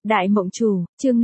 Đại Mộng Chủ, chương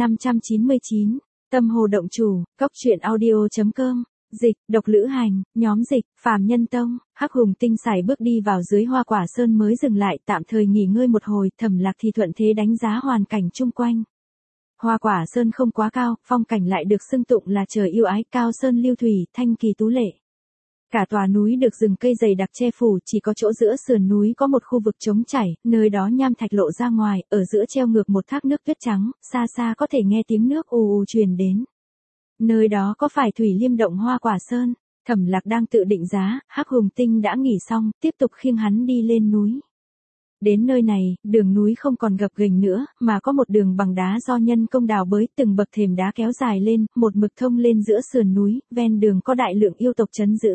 599, Tâm Hồ Động Chủ, Cóc truyện audio.com, dịch, độc lữ hành, nhóm dịch, Phàm Nhân Tông, Hắc Hùng Tinh sải bước đi vào dưới Hoa Quả Sơn mới dừng lại tạm thời nghỉ ngơi một hồi, Thẩm Lạc thì thuận thế đánh giá hoàn cảnh chung quanh. Hoa Quả Sơn không quá cao, phong cảnh lại được xưng tụng là trời yêu ái, cao sơn lưu thủy, thanh kỳ tú lệ. Cả tòa núi được rừng cây dày đặc che phủ, chỉ có chỗ giữa sườn núi có một khu vực trống chảy, nơi đó nham thạch lộ ra ngoài, ở giữa treo ngược một thác nước tuyết trắng, xa xa có thể nghe tiếng nước ù ù truyền đến. Nơi đó có phải Thủy Liêm động Hoa Quả Sơn? Thẩm Lạc đang tự định giá, Hắc Hùng Tinh đã nghỉ xong, tiếp tục khiêng hắn đi lên núi. Đến nơi này, đường núi không còn gập ghềnh nữa, mà có một đường bằng đá do nhân công đào bới, từng bậc thềm đá kéo dài lên, một mực thông lên giữa sườn núi, ven đường có đại lượng yêu tộc trấn giữ.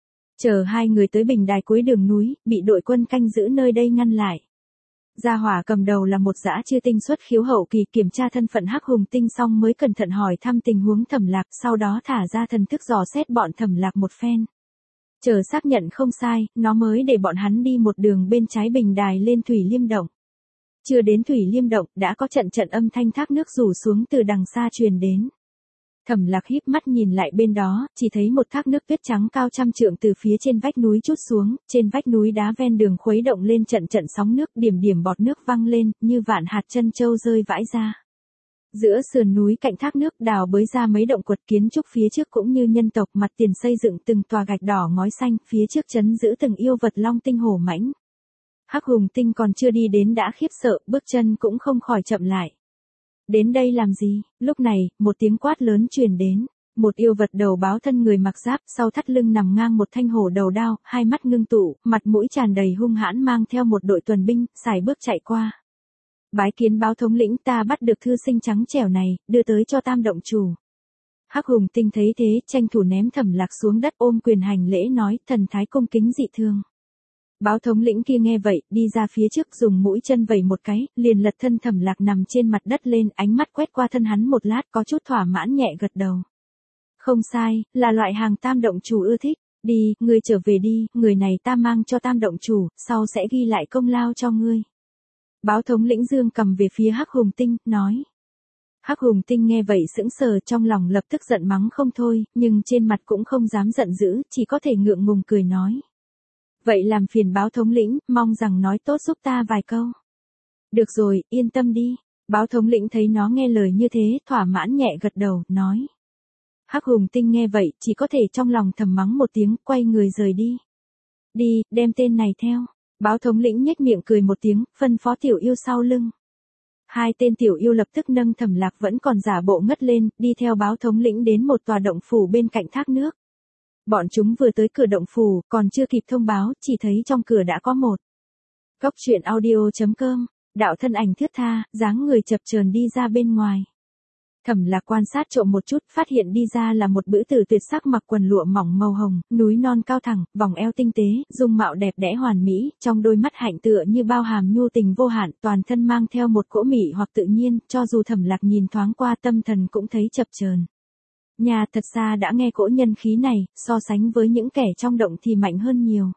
Chờ hai người tới bình đài cuối đường núi, bị đội quân canh giữ nơi đây ngăn lại. Gia hỏa cầm đầu là một dã chư tinh xuất khiếu hậu kỳ, kiểm tra thân phận Hắc Hùng Tinh xong mới cẩn thận hỏi thăm tình huống Thẩm Lạc, sau đó thả ra thần thức dò xét bọn Thẩm Lạc một phen. Chờ xác nhận không sai, nó mới để bọn hắn đi một đường bên trái bình đài lên Thủy Liêm động. Chưa đến Thủy Liêm động, đã có trận trận âm thanh thác nước rủ xuống từ đằng xa truyền đến. Thẩm Lạc híp mắt nhìn lại bên đó, chỉ thấy một thác nước tuyết trắng cao trăm trượng từ phía trên vách núi trút xuống, trên vách núi đá ven đường khuấy động lên trận trận sóng nước, điểm điểm bọt nước văng lên, như vạn hạt chân châu rơi vãi ra. Giữa sườn núi cạnh thác nước đào bới ra mấy động quật, kiến trúc phía trước cũng như nhân tộc, mặt tiền xây dựng từng tòa gạch đỏ ngói xanh, phía trước trấn giữ từng yêu vật long tinh hổ mãnh. Hắc Hùng Tinh còn chưa đi đến đã khiếp sợ, bước chân cũng không khỏi chậm lại. Đến đây làm gì? Lúc này, một tiếng quát lớn truyền đến. Một yêu vật đầu báo thân người mặc giáp, sau thắt lưng nằm ngang một thanh hổ đầu đao, hai mắt ngưng tụ, mặt mũi tràn đầy hung hãn, mang theo một đội tuần binh, sải bước chạy qua. Bái kiến báo thống lĩnh, ta bắt được thư sinh trắng trẻo này, đưa tới cho Tam động chủ. Hắc Hùng Tinh thấy thế, tranh thủ ném Thẩm Lạc xuống đất, ôm quyền hành lễ nói, thần thái cung kính dị thường. Báo thống lĩnh kia nghe vậy, đi ra phía trước, dùng mũi chân vẩy một cái, liền lật thân Thẩm Lạc nằm trên mặt đất lên, ánh mắt quét qua thân hắn một lát, có chút thỏa mãn nhẹ gật đầu. Không sai, là loại hàng Tam động chủ ưa thích. Đi, ngươi trở về đi, người này ta mang cho Tam động chủ, sau sẽ ghi lại công lao cho ngươi. Báo thống lĩnh dương cầm về phía Hắc Hùng Tinh, nói. Hắc Hùng Tinh nghe vậy sững sờ, trong lòng lập tức giận mắng không thôi, nhưng trên mặt cũng không dám giận dữ, chỉ có thể ngượng ngùng cười nói. Vậy làm phiền báo thống lĩnh, mong rằng nói tốt giúp ta vài câu. Được rồi, yên tâm đi. Báo thống lĩnh thấy nó nghe lời như thế, thỏa mãn nhẹ gật đầu, nói. Hắc Hùng Tinh nghe vậy, chỉ có thể trong lòng thầm mắng một tiếng, quay người rời đi. Đi, đem tên này theo. Báo thống lĩnh nhếch miệng cười một tiếng, phân phó tiểu yêu sau lưng. Hai tên tiểu yêu lập tức nâng Thẩm Lạc vẫn còn giả bộ ngất lên, đi theo báo thống lĩnh đến một tòa động phủ bên cạnh thác nước. Bọn chúng vừa tới cửa động phủ, còn chưa kịp thông báo, chỉ thấy trong cửa đã có một. Cóc truyện audio.com, đạo thân ảnh thướt tha, dáng người chập chờn đi ra bên ngoài. Thẩm Lạc quan sát trộm một chút, phát hiện đi ra là một bữ tử tuyệt sắc mặc quần lụa mỏng màu hồng, núi non cao thẳng, vòng eo tinh tế, dung mạo đẹp đẽ hoàn mỹ, trong đôi mắt hạnh tựa như bao hàm nhu tình vô hạn, toàn thân mang theo một cỗ mị hoặc tự nhiên, cho dù Thẩm Lạc nhìn thoáng qua tâm thần cũng thấy chập chờn. Nhà thật xa đã nghe cỗ nhân khí này, so sánh với những kẻ trong động thì mạnh hơn nhiều.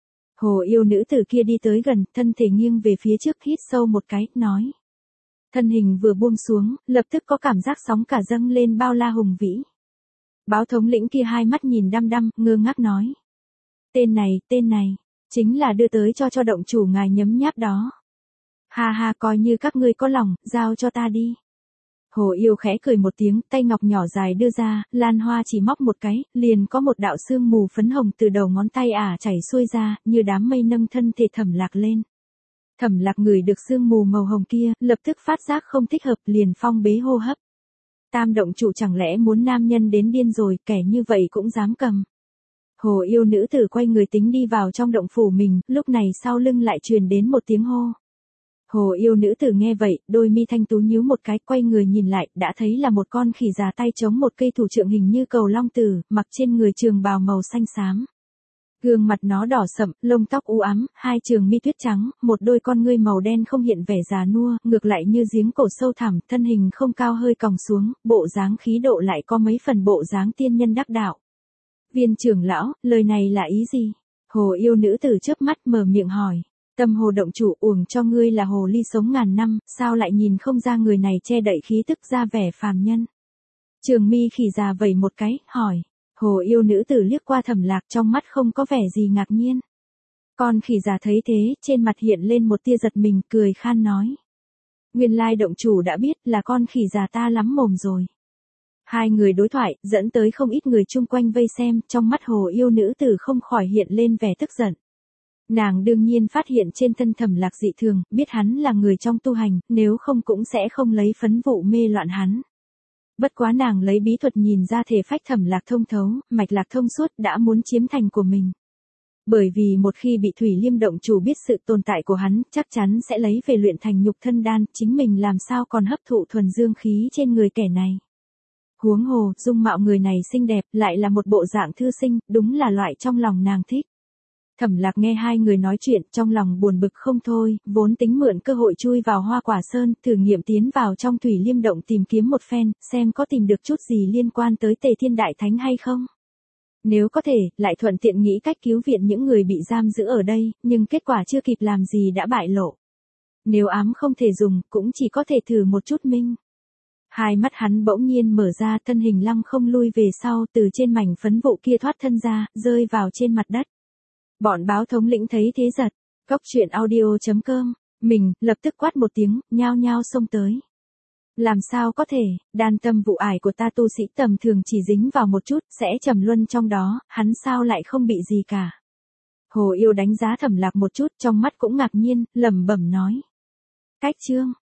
Hồ yêu nữ tử kia đi tới gần, thân thể nghiêng về phía trước, hít sâu một cái, nói. Thân hình vừa buông xuống, lập tức có cảm giác sóng cả dâng lên bao la hùng vĩ. Báo thống lĩnh kia hai mắt nhìn đăm đăm, ngơ ngác nói. Tên này, chính là đưa tới cho động chủ ngài nhấm nháp đó. Ha ha, coi như các ngươi có lòng, giao cho ta đi. Hồ yêu khẽ cười một tiếng, tay ngọc nhỏ dài đưa ra, lan hoa chỉ móc một cái, liền có một đạo sương mù phấn hồng từ đầu ngón tay chảy xuôi ra, như đám mây nâng thân thể Thẩm Lạc lên. Thẩm Lạc ngửi được sương mù màu hồng kia, lập tức phát giác không thích hợp, liền phong bế hô hấp. Tam động chủ chẳng lẽ muốn nam nhân đến điên rồi, kẻ như vậy cũng dám cầm. Hồ yêu nữ tử quay người tính đi vào trong động phủ mình, lúc này sau lưng lại truyền đến một tiếng hô. Hồ yêu nữ tử nghe vậy, đôi mi thanh tú nhíu một cái, quay người nhìn lại, đã thấy là một con khỉ già tay chống một cây thủ trượng hình như cầu long tử, mặc trên người trường bào màu xanh xám. Gương mặt nó đỏ sậm, lông tóc u ám, hai trường mi tuyết trắng, một đôi con ngươi màu đen không hiện vẻ già nua, ngược lại như giếng cổ sâu thẳm, thân hình không cao hơi còng xuống, bộ dáng khí độ lại có mấy phần bộ dáng tiên nhân đắc đạo. Viên trưởng lão, lời này là ý gì? Hồ yêu nữ tử chớp mắt mở miệng hỏi. Tâm hồ động chủ, uổng cho ngươi là hồ ly sống ngàn năm, sao lại nhìn không ra người này che đậy khí tức ra vẻ phàm nhân. Trường mi khỉ già vẩy một cái, hỏi. Hồ yêu nữ tử liếc qua Thẩm Lạc, trong mắt không có vẻ gì ngạc nhiên. Con khỉ già thấy thế, trên mặt hiện lên một tia giật mình, cười khan nói. Nguyên lai động chủ đã biết, là con khỉ già ta lắm mồm rồi. Hai người đối thoại, dẫn tới không ít người chung quanh vây xem, trong mắt hồ yêu nữ tử không khỏi hiện lên vẻ tức giận. Nàng đương nhiên phát hiện trên thân Thẩm Lạc dị thường, biết hắn là người trong tu hành, nếu không cũng sẽ không lấy phấn vụ mê loạn hắn. Bất quá nàng lấy bí thuật nhìn ra thể phách Thẩm Lạc thông thấu, mạch lạc thông suốt, đã muốn chiếm thành của mình. Bởi vì một khi bị Thủy Liêm động chủ biết sự tồn tại của hắn, chắc chắn sẽ lấy về luyện thành nhục thân đan, chính mình làm sao còn hấp thụ thuần dương khí trên người kẻ này. Huống hồ, dung mạo người này xinh đẹp, lại là một bộ dạng thư sinh, đúng là loại trong lòng nàng thích. Thẩm Lạc nghe hai người nói chuyện, trong lòng buồn bực không thôi, vốn tính mượn cơ hội chui vào Hoa Quả Sơn, thử nghiệm tiến vào trong Thủy Liêm động tìm kiếm một phen, xem có tìm được chút gì liên quan tới Tề Thiên Đại Thánh hay không. Nếu có thể, lại thuận tiện nghĩ cách cứu viện những người bị giam giữ ở đây, nhưng kết quả chưa kịp làm gì đã bại lộ. Nếu ám không thể dùng, cũng chỉ có thể thử một chút minh. Hai mắt hắn bỗng nhiên mở ra, thân hình lăng không lui về sau, từ trên mảnh phấn vụ kia thoát thân ra, rơi vào trên mặt đất. Bọn báo thống lĩnh thấy thế giật. Cốc truyện audio.com. Mình, lập tức quát một tiếng, nhao nhao xông tới. Làm sao có thể, đan tâm vụ ải của ta tu sĩ tầm thường chỉ dính vào một chút, sẽ trầm luân trong đó, hắn sao lại không bị gì cả. Hồ yêu đánh giá Thẩm Lạc một chút, trong mắt cũng ngạc nhiên, lẩm bẩm nói. Cách chương.